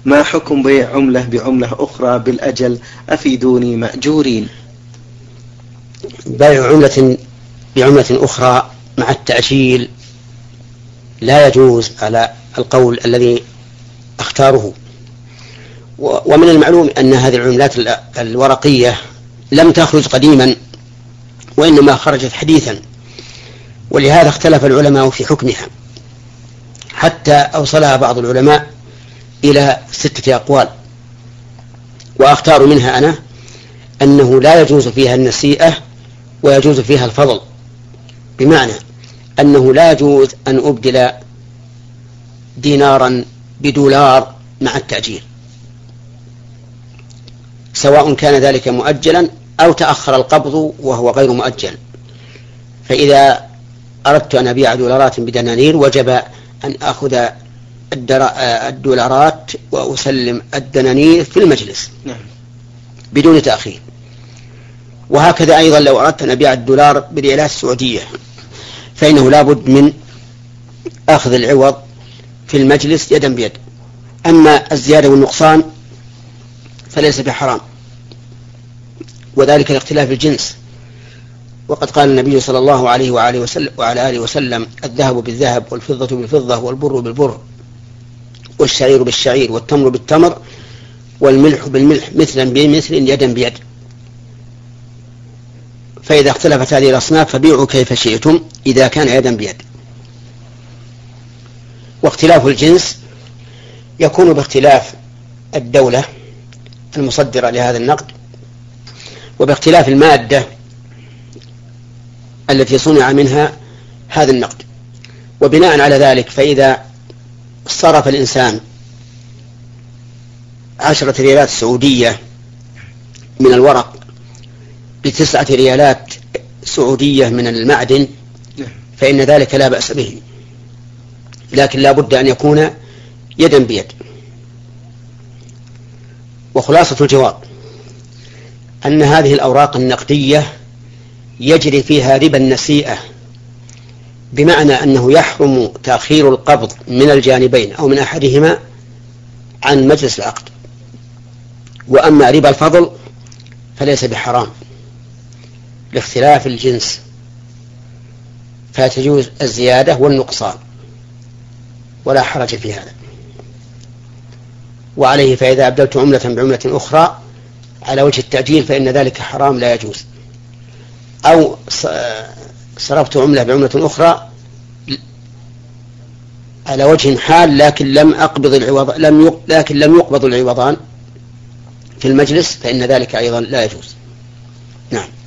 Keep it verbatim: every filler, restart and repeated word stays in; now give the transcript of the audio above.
ما حكم بيع عملة بعملة أخرى بالأجل؟ أفيدوني مأجورين. بيع عملة بعملة أخرى مع التأجيل لا يجوز على القول الذي اختاره. ومن المعلوم أن هذه العملات الورقية لم تخرج قديما وإنما خرجت حديثا، ولهذا اختلف العلماء في حكمها حتى أوصلها بعض العلماء إلى ستة أقوال، وأختار منها أنا أنه لا يجوز فيها النسيئة ويجوز فيها الفضل، بمعنى أنه لا يجوز أن أبدل دينارا بدولار مع التأجيل، سواء كان ذلك مؤجلا أو تأخر القبض وهو غير مؤجل. فإذا أردت أن أبيع دولارات بدنانير وجب أن أخذ الدولارات وأسلم الدنانير في المجلس بدون تأخير. وهكذا أيضا لو أردت أن أبيع الدولار بريالات السعودية فإنه لا بد من أخذ العوض في المجلس يدا بيد. أما الزيادة والنقصان فليس بحرام، وذلك لاختلاف الجنس. وقد قال النبي صلى الله عليه وآله وسلم, وعلى آله وسلم: الذهب بالذهب والفضة بالفضة والبر بالبر والشعير بالشعير والتمر بالتمر والملح بالملح مثلا بمثل يدا بيد. فإذا اختلفت هذه الأصناف فبيعوا كيف شئتم إذا كان يدا بيد. واختلاف الجنس يكون باختلاف الدولة المصدرة لهذا النقد وباختلاف المادة التي صنع منها هذا النقد. وبناء على ذلك فإذا صرف الإنسان عشرة ريالات سعودية من الورق بتسعة ريالات سعودية من المعدن فإن ذلك لا بأس به، لكن لا بد أن يكون يدا بيد. وخلاصة الجواب أن هذه الأوراق النقدية يجري فيها ربا النسيئة، بمعنى أنه يحرم تأخير القبض من الجانبين أو من أحدهما عن مجلس العقد. وأما ربا الفضل فليس بحرام لاختلاف الجنس، فتجوز الزيادة والنقصان ولا حرج في هذا. وعليه فإذا أبدلت عملة بعملة أخرى على وجه التأجيل فإن ذلك حرام لا يجوز، أو صرفت عملة بعملة أخرى على وجه حال لكن لم أقبض العوض لم يق... لكن لم يقبض العوضان في المجلس فإن ذلك أيضا لا يجوز. نعم.